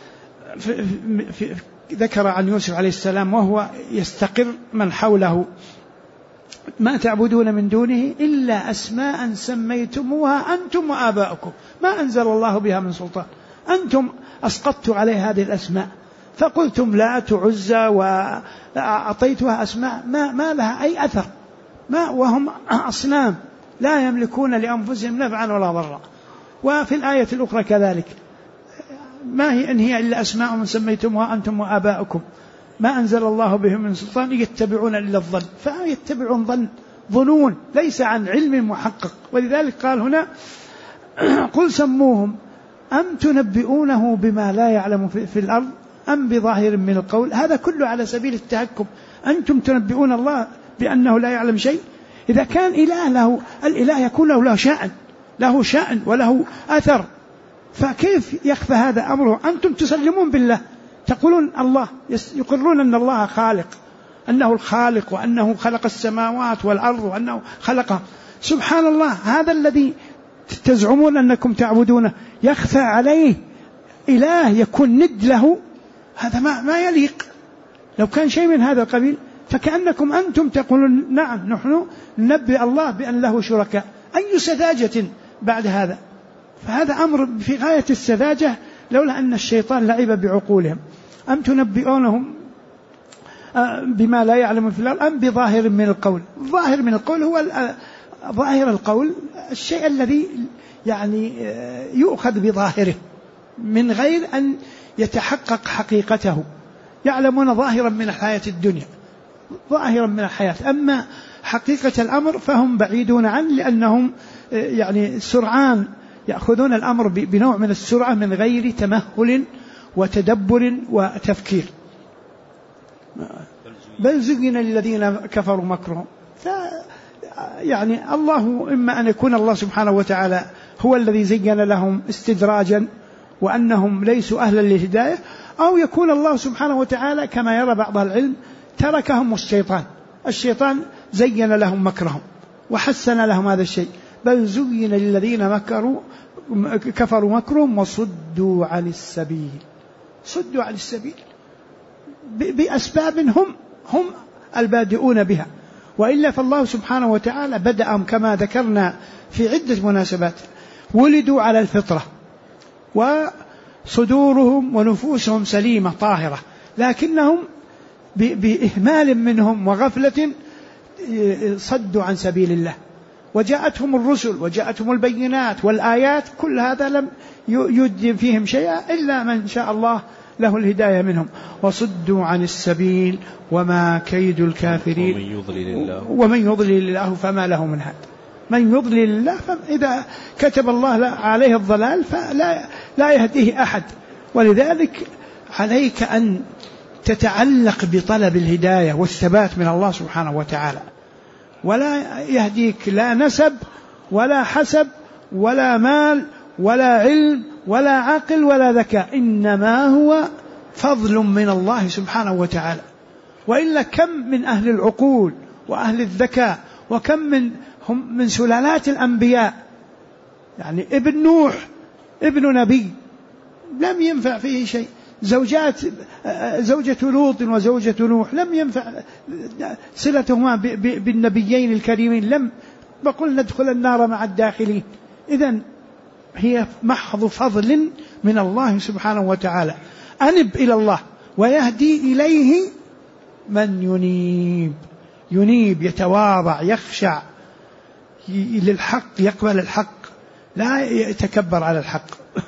ذكر عن يوسف عليه السلام وهو يستقر من حوله ما تعبدون من دونه إلا أسماء سميتموها أنتم وآباؤكم ما أنزل الله بها من سلطان، أنتم أسقطتوا عليه هذه الأسماء فقلتم لا تعزى وأعطيتها أسماء ما لها أي أثر، وهم أصنام لا يملكون لأنفسهم نفعا ولا ضرا. وفي الآية الأخرى كذلك ما هي إن هي إلا أسماء سميتموها أنتم وآباؤكم ما أنزل الله بهم من سلطان يتبعون إلا الظن، فيتبعون ظنون ليس عن علم محقق. ولذلك قال هنا قل سموهم أم تنبئونه بما لا يعلم في الأرض أم بظاهر من القول. هذا كله على سبيل التهكم. أنتم تنبئون الله بأنه لا يعلم شيء. إذا كان الإله يكون له شأن وله أثر، فكيف يخفى هذا أمره؟ أنتم تسلمون بالله، تقولون الله، يقرون أن الله خالق، أنه الخالق وأنه خلق السماوات والأرض وأنه خلقها. سبحان الله، هذا الذي تزعمون أنكم تعبدونه يخفى عليه إله يكون ند له؟ هذا ما يليق. لو كان شيء من هذا القبيل فكأنكم أنتم تقولون نعم نحن ننبئ الله بأن له شركاء. أي سذاجة بعد هذا؟ فهذا أمر في غاية السذاجة لولا أن الشيطان لعب بعقولهم. أم تنبئونهم بما لا يعلم في الأرض أم بظاهر من القول. ظاهر من القول هو ظاهر القول الشيء الذي يعني يؤخذ بظاهره من غير أن يتحقق حقيقته. يعلمون ظاهرا من الحياة الدنيا، ظاهرا من الحياة، أما حقيقة الأمر فهم بعيدون عنه، لأنهم يعني سرعان يأخذون الأمر بنوع من السرعة من غير تمهل وتدبر وتفكير. بل زين للذين كفروا مكرهم. يعني الله إما أن يكون الله سبحانه وتعالى هو الذي زين لهم استدراجا وأنهم ليسوا أهلا للهداية، أو يكون الله سبحانه وتعالى كما يرى بعض العلم تركهم الشيطان زين لهم مكرهم وحسن لهم هذا الشيء. بل زين للذين كفروا مكرهم وصدوا عن السبيل بأسباب هم البادئون بها، وإلا فالله سبحانه وتعالى بدأهم كما ذكرنا في عدة مناسبات، ولدوا على الفطرة وصدورهم ونفوسهم سليمة طاهرة، لكنهم بإهمال منهم وغفلة صدوا عن سبيل الله، وجاءتهم الرسل وجاءتهم البينات والآيات، كل هذا لم يجد فيهم شيئا إلا من شاء الله له الهداية منهم. وصدوا عن السبيل وما كيد الكافرين ومن يضلل الله فما له من هاد. من يضلل الله إذا كتب الله عليه الضلال فلا يهديه أحد. ولذلك عليك أن تتعلق بطلب الهداية والثبات من الله سبحانه وتعالى، ولا يهديك لا نسب ولا حسب ولا مال ولا علم ولا عقل ولا ذكاء، إنما هو فضل من الله سبحانه وتعالى. وإلا كم من أهل العقول وأهل الذكاء، وكم من سلالات الأنبياء، يعني ابن نوح ابن نبي لم ينفع فيه شيء، زوجة لوط وزوجة نوح لم ينفع صلتهما بالنبيين الكريمين، لم بقول ندخل النار مع الداخلين. إذن هي محض فضل من الله سبحانه وتعالى. أنب إلى الله ويهدي إليه من ينيب يتواضع يخشع للحق، يقبل الحق، لا يتكبر على الحق.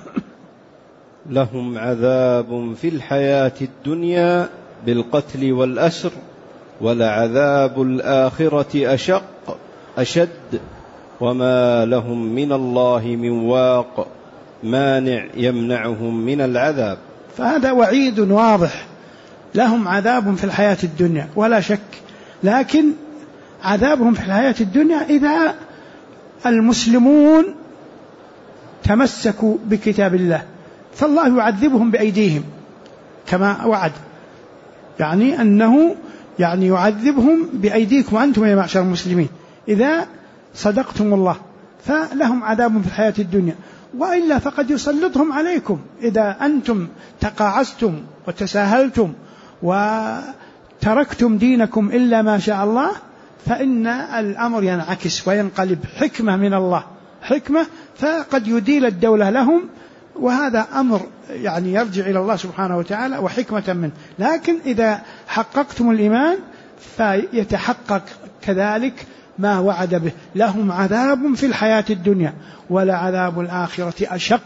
لهم عذاب في الحياة الدنيا بالقتل والأسر، ولعذاب الآخرة أشد وما لهم من الله من واق مانع يمنعهم من العذاب. فهذا وعيد واضح، لهم عذاب في الحياة الدنيا ولا شك، لكن عذابهم في الحياة الدنيا إذا المسلمون تمسكوا بكتاب الله فالله يعذبهم بأيديهم كما وعد، يعني أنه يعذبهم بأيديكم أنتم يا معشر المسلمين إذا صدقتم الله، فلهم عذاب في الحياة الدنيا. وإلا فقد يسلطهم عليكم إذا أنتم تقاعستم وتساهلتم وتركتم دينكم إلا ما شاء الله، فإن الأمر ينعكس وينقلب حكمة من الله، حكمة فقد يديل الدولة لهم، وهذا أمر يرجع إلى الله سبحانه وتعالى وحكمة منه. لكن إذا حققتم الإيمان فيتحقق كذلك ما وعد به، لهم عذاب في الحياة الدنيا ولعذاب الآخرة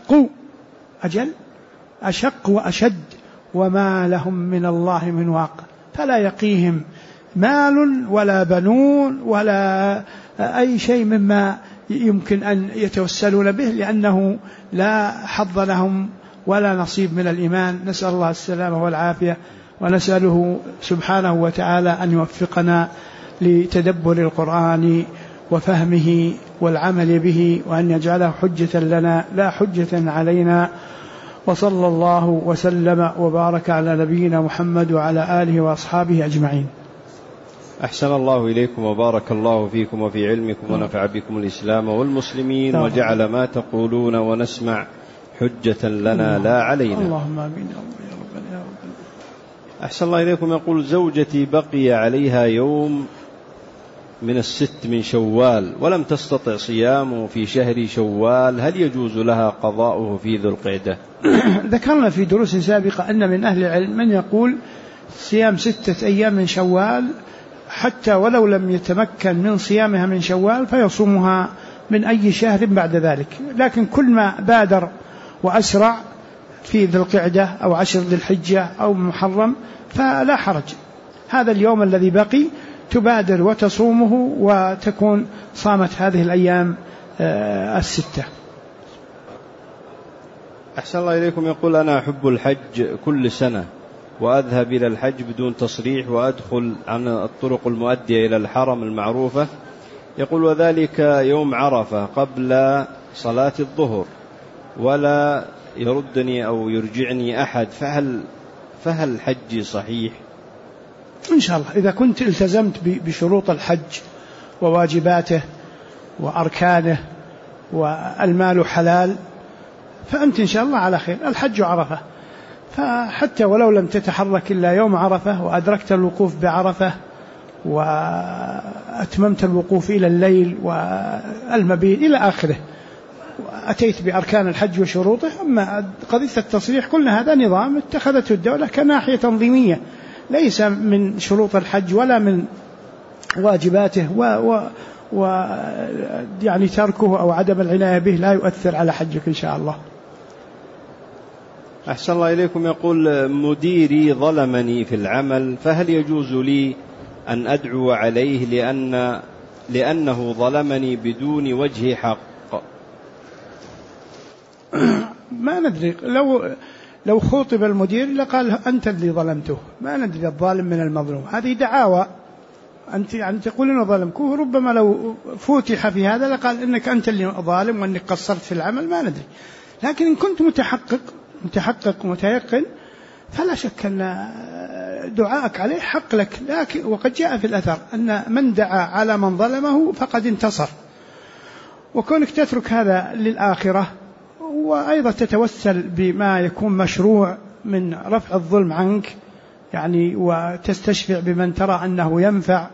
أشق وأشد وما لهم من الله من واق. فلا يقيهم مال ولا بنون ولا أي شيء مما يمكن أن يتوسلون به، لأنه لا حظ لهم ولا نصيب من الإيمان. نسأل الله السلامة والعافية، ونسأله سبحانه وتعالى أن يوفقنا لتدبر القرآن وفهمه والعمل به، وأن يجعله حجة لنا لا حجة علينا. وصلى الله وسلم وبارك على نبينا محمد وعلى آله وأصحابه أجمعين. أحسن الله إليكم وبارك الله فيكم وفي علمكم ونفع بكم الإسلام والمسلمين، وجعل ما تقولون ونسمع حجة لنا لا علينا. اللهم آمين يا رب. أحسن الله إليكم. يقول: زوجتي بقي عليها يوم من 6 من شوال ولم تستطع صيامه في شهر شوال، هل يجوز لها قضاؤه في ذو القعدة؟ ذكرنا في دروس سابقة أن من أهل العلم من يقول صيام 6 أيام من شوال حتى ولو لم يتمكن من صيامها من شوال فيصومها من أي شهر بعد ذلك، لكن كل ما بادر وأسرع في ذي القعدة أو 10 ذي الحجة أو محرم فلا حرج. هذا اليوم الذي بقي تبادر وتصومه وتكون صامت هذه الأيام 6. أحسن الله إليكم. يقول أنا أحب الحج كل سنة وأذهب إلى الحج بدون تصريح وأدخل عن الطرق المؤدية إلى الحرم المعروفة، يقول وذلك يوم عرفة قبل صلاة الظهر، ولا يردني أو يرجعني أحد، فهل حجي صحيح؟ إن شاء الله إذا كنت التزمت بشروط الحج وواجباته وأركانه والمال حلال فأنت إن شاء الله على خير. الحج عرفة، فحتى ولو لم تتحرك إلا يوم عرفة وأدركت الوقوف بعرفة وأتممت الوقوف إلى الليل والمبيت إلى آخره وأتيت بأركان الحج وشروطه. أما قضية التصريح كل هذا نظام اتخذته الدولة كناحية تنظيمية، ليس من شروط الحج ولا من واجباته، يعني تركه أو عدم العناية به لا يؤثر على حجك إن شاء الله. أحسن الله إليكم. يقول مديري ظلمني في العمل، فهل يجوز لي أن أدعو عليه لأنه ظلمني بدون وجه حق؟ ما ندري، لو خوطب المدير لقال أنت اللي ظلمته، ما ندري الظالم من المظلوم، هذه دعاوى أنت يعني تقول إنه ظلمكوه، ربما لو فتح في هذا لقال إنك أنت اللي ظالم وأنك قصرت في العمل، ما ندري. لكن إن كنت متحقق ومتيقن فلا شك أن دعاءك عليه حق لك. لكن وقد جاء في الأثر أن من دعا على من ظلمه فقد انتصر، وكونك تترك هذا للآخرة وأيضا تتوسل بما يكون مشروع من رفع الظلم عنك يعني، وتستشفع بمن ترى أنه ينفع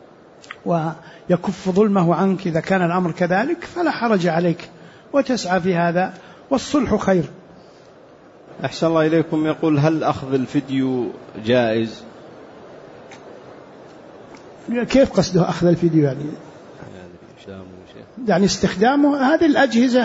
ويكف ظلمه عنك إذا كان الأمر كذلك فلا حرج عليك، وتسعى في هذا، والصلح خير. أحسن الله إليكم. يقول هل أخذ الفيديو جائز؟ كيف قصده أخذ الفيديو؟ يعني استخدامه هذه الأجهزة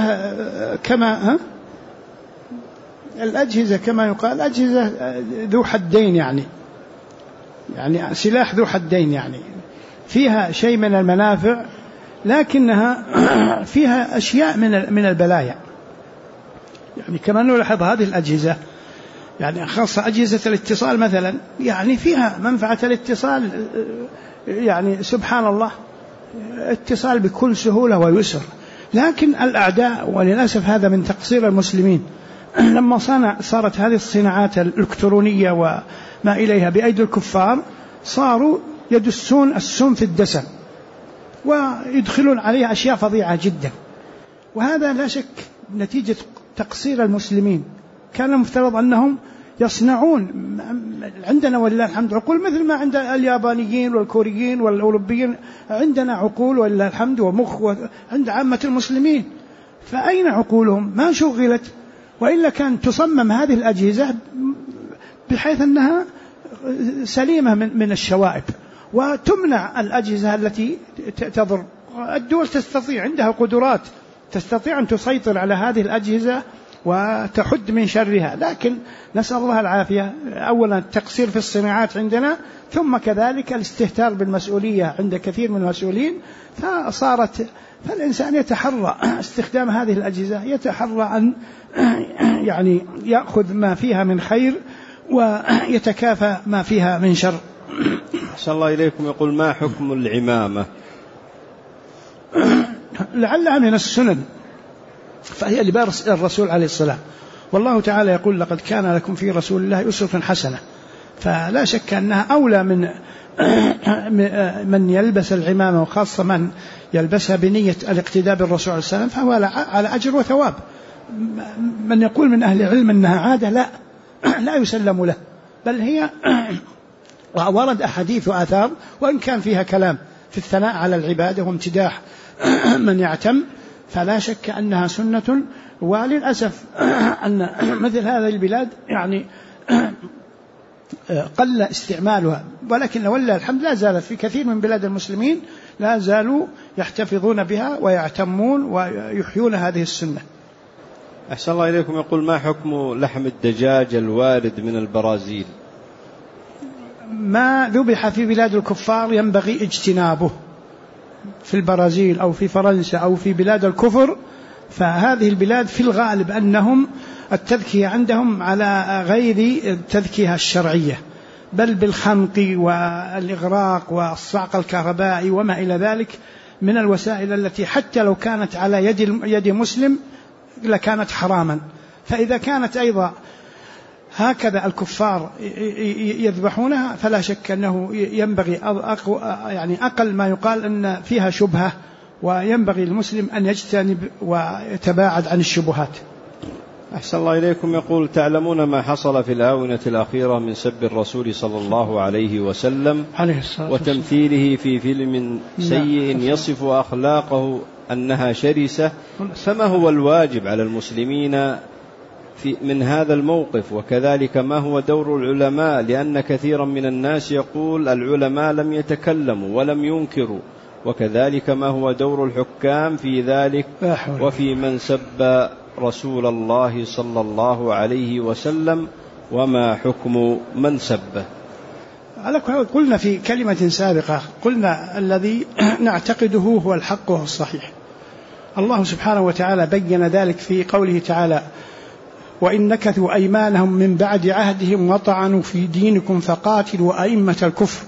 الأجهزة كما يقال أجهزة ذو حدين، يعني سلاح ذو حدين، يعني فيها شيء من المنافع لكنها فيها أشياء من البلايا. يعني كما نلاحظ هذه الأجهزة يعني خاصة أجهزة الاتصال مثلا، يعني فيها منفعة الاتصال، يعني سبحان الله اتصال بكل سهولة ويسر، لكن الأعداء وللأسف هذا من تقصير المسلمين لما صارت هذه الصناعات الإلكترونية وما إليها بأيدي الكفار صاروا يدسون السم في الدسم ويدخلون عليها أشياء فظيعة جدا، وهذا لا شك نتيجة تقصير المسلمين. كان المفترض أنهم يصنعون عندنا ولله الحمد عقول مثل ما عند اليابانيين والكوريين والأوروبيين، عندنا عقول ولله الحمد ومخ عند عامة المسلمين، فأين عقولهم؟ ما شغلت، وإلا كان تصمم هذه الأجهزة بحيث أنها سليمة من الشوائب وتمنع الأجهزة التي تضر. الدول تستطيع، عندها قدرات تستطيع أن تسيطر على هذه الأجهزة وتحد من شرها، لكن نسأل الله العافية. أولا التقصير في الصناعات عندنا، ثم كذلك الاستهتار بالمسؤولية عند كثير من المسؤولين، فالإنسان يتحرى استخدام هذه الأجهزة، يتحرى أن يعني يأخذ ما فيها من خير ويتكافى ما فيها من شر. أحسن الله إليكم. يقول ما حكم العمامة؟ لعلها من السنن، فهي لباس الرسول عليه الصلاة، والله تعالى يقول لقد كان لكم في رسول الله أسوة حسنة، فلا شك أنها أولى من يلبس العمامة، وخاصة من يلبسها بنية الاقتداء بالرسول عليه السلام فهو على أجر وثواب. من يقول من أهل العلم أنها عادة لا يسلم له، بل هي ورد أحاديث وآثار وإن كان فيها كلام في الثناء على العبادة وامتداح من يعتم، فلا شك أنها سنة. وللأسف أن مثل هذه البلاد يعني قل استعمالها، ولكن ولله الحمد لا زالت في كثير من بلاد المسلمين لا زالوا يحتفظون بها ويعتمون ويحيون هذه السنة. أحسن الله إليكم. يقول ما حكم لحم الدجاج الوارد من البرازيل؟ ما ذبح في بلاد الكفار ينبغي اجتنابه، في البرازيل أو في فرنسا أو في بلاد الكفر فهذه البلاد في الغالب أنهم التذكية عندهم على غير التذكية الشرعية، بل بالخنق والإغراق والصعق الكهربائي وما إلى ذلك من الوسائل التي حتى لو كانت على يد مسلم لكانت حراما. فإذا كانت أيضا هكذا الكفار يذبحونها فلا شك أنه ينبغي يعني أقل ما يقال أن فيها شبهة، وينبغي المسلم أن يجتنب ويتباعد عن الشبهات. أحسن الله إليكم. يقول: تعلمون ما حصل في الآونة الأخيرة من سب الرسول صلى الله عليه وسلم وتمثيله في فيلم سيء يصف أخلاقه أنها شرسة، فما هو الواجب على المسلمين من هذا الموقف؟ وكذلك ما هو دور العلماء؟ لأن كثيرا من الناس يقول العلماء لم يتكلموا ولم ينكروا. وكذلك ما هو دور الحكام في ذلك وفي من سب رسول الله صلى الله عليه وسلم، وما حكم من سبه؟ قلنا في كلمة سابقة، قلنا الذي نعتقده هو الحق وهو الصحيح. الله سبحانه وتعالى بين ذلك في قوله تعالى: وإن نكثوا أيمانهم من بعد عهدهم وطعنوا في دينكم فقاتلوا أئمة الكفر.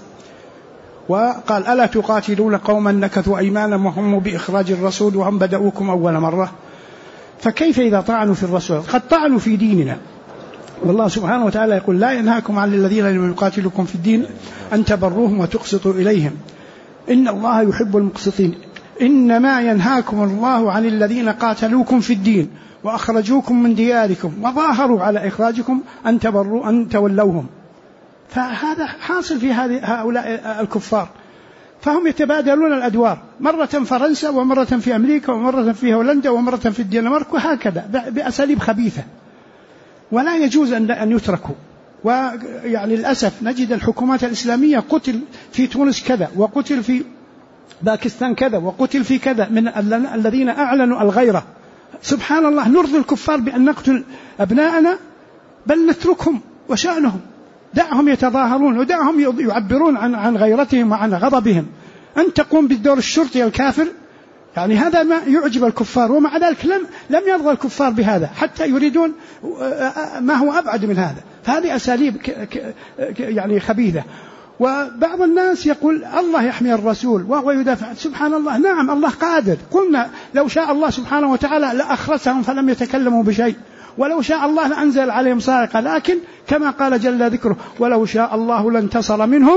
وقال: ألا تقاتلون قوما نكثوا أيمانهم وهم بإخراج الرسول وهم بدأوكم أول مرة. فكيف إذا طعنوا في الرسول؟ قد طعنوا في ديننا. والله سبحانه وتعالى يقول: لا ينهاكم عن الذين لم يقاتلوكم في الدين أن تبروهم وتقسطوا إليهم إن الله يحب المقسطين. إنما ينهاكم الله عن الذين قاتلوكم في الدين وأخرجوكم من دياركم وظاهروا على إخراجكم أن تبروا أن تولوهم. فهذا حاصل في هؤلاء الكفار، فهم يتبادلون الأدوار، مرة فرنسا ومرة في أمريكا ومرة في هولندا ومرة في الدنمارك، وهكذا بأساليب خبيثة ولا يجوز أن يتركوا. ويعني للأسف نجد الحكومات الإسلامية قتل في تونس كذا، وقتل في باكستان كذا، وقتل في كذا من الذين أعلنوا الغيرة. سبحان الله، نرضي الكفار بأن نقتل أبناءنا؟ بل نتركهم وشأنهم، دعهم يتظاهرون ودعهم يعبرون عن غيرتهم وعن غضبهم. أن تقوم بالدور الشرطي الكافر، يعني هذا ما يعجب الكفار، ومع ذلك لم يرضى الكفار بهذا، حتى يريدون ما هو أبعد من هذا. فهذه أساليب يعني خبيثة. وبعض الناس يقول الله يحمي الرسول وهو يدافع. سبحان الله، نعم الله قادر. قلنا لو شاء الله سبحانه وتعالى لأخرسهم فلم يتكلموا بشيء، ولو شاء الله لأنزل عليهم صاعقة، لكن كما قال جل ذكره: ولو شاء الله لانتصر منهم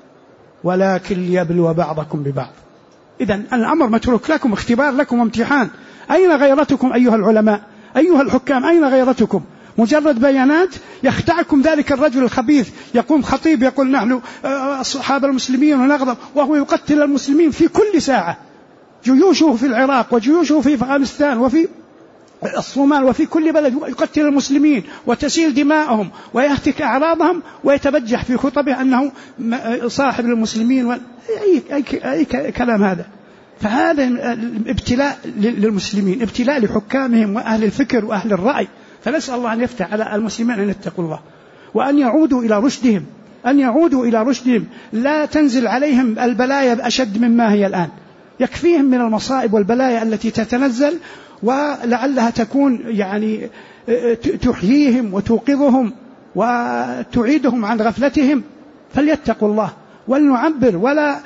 ولكن ليبلو بعضكم ببعض. إذن الأمر متروك لكم، اختبار لكم وامتحان. أين غيرتكم أيها العلماء؟ أيها الحكام، أين غيرتكم؟ مجرد بيانات يخدعكم ذلك الرجل الخبيث، يقوم خطيب يقول نحن أصحاب المسلمين ونغضب، وهو يقتل المسلمين في كل ساعة. جيوشه في العراق وجيوشه في أفغانستان وفي الصومال وفي كل بلد يقتل المسلمين وتسيل دماءهم ويهتك أعراضهم، ويتبجح في خطبه أنه صاحب المسلمين. أي كلام هذا؟ فهذا ابتلاء للمسلمين، ابتلاء لحكامهم وأهل الفكر وأهل الرأي. فنسأل الله أن يفتح على المسلمين أن يتقوا الله وأن يعودوا إلى رشدهم، أن يعودوا إلى رشدهم. لا تنزل عليهم البلايا بأشد مما هي الآن. يكفيهم من المصائب والبلايا التي تتنزل، ولعلها تكون يعني تحييهم وتوقظهم وتعيدهم عن غفلتهم. فليتقوا الله ولنعبر، ولا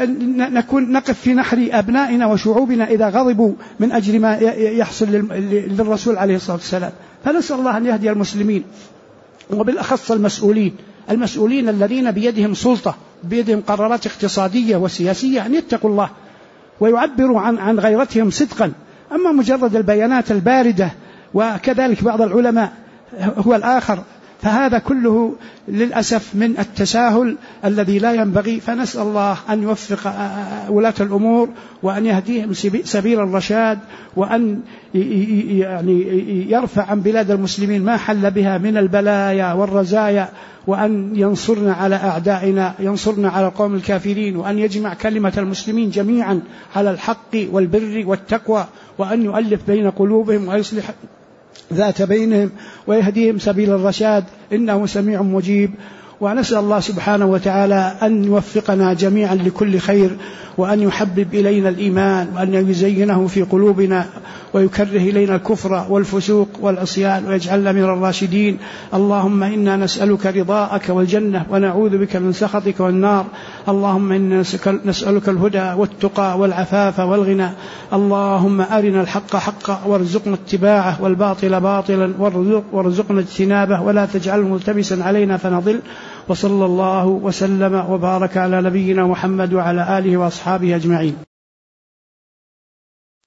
نقف في نحر أبنائنا وشعوبنا إذا غضبوا من أجل ما يحصل للرسول عليه الصلاة والسلام. فنسأل الله أن يهدي المسلمين، وبالأخص المسؤولين الذين بيدهم سلطة، بيدهم قرارات اقتصادية وسياسية، أن يتقوا الله ويعبروا عن غيرتهم صدقا. أما مجرد البيانات الباردة وكذلك بعض العلماء هو الآخر، فهذا كله للأسف من التساهل الذي لا ينبغي. فنسأل الله أن يوفق ولاة الأمور وأن يهديهم سبيل الرشاد، وأن يعني يرفع عن بلاد المسلمين ما حل بها من البلايا والرزايا، وأن ينصرنا على أعدائنا، ينصرنا على القوم الكافرين، وأن يجمع كلمة المسلمين جميعا على الحق والبر والتقوى، وأن يؤلف بين قلوبهم ويصلح ذات بينهم ويهديهم سبيل الرشاد، إنه سميع مجيب. ونسأل الله سبحانه وتعالى أن يوفقنا جميعا لكل خير، وأن يحبب إلينا الإيمان، وأن يزينه في قلوبنا، ويكره إلينا الكفر والفسوق والعصيان، ويجعلنا من الراشدين. اللهم إنا نسألك رضاءك والجنة، ونعوذ بك من سخطك والنار. اللهم إنا نسألك الهدى والتقى والعفاف والغنى. اللهم أرنا الحق حقا وارزقنا اتباعه، والباطل باطلا وارزقنا اجتنابه، ولا تجعله ملتبسا علينا فنضل. وصلى الله وسلم وبارك على نبينا محمد وعلى آله وأصحابه أجمعين.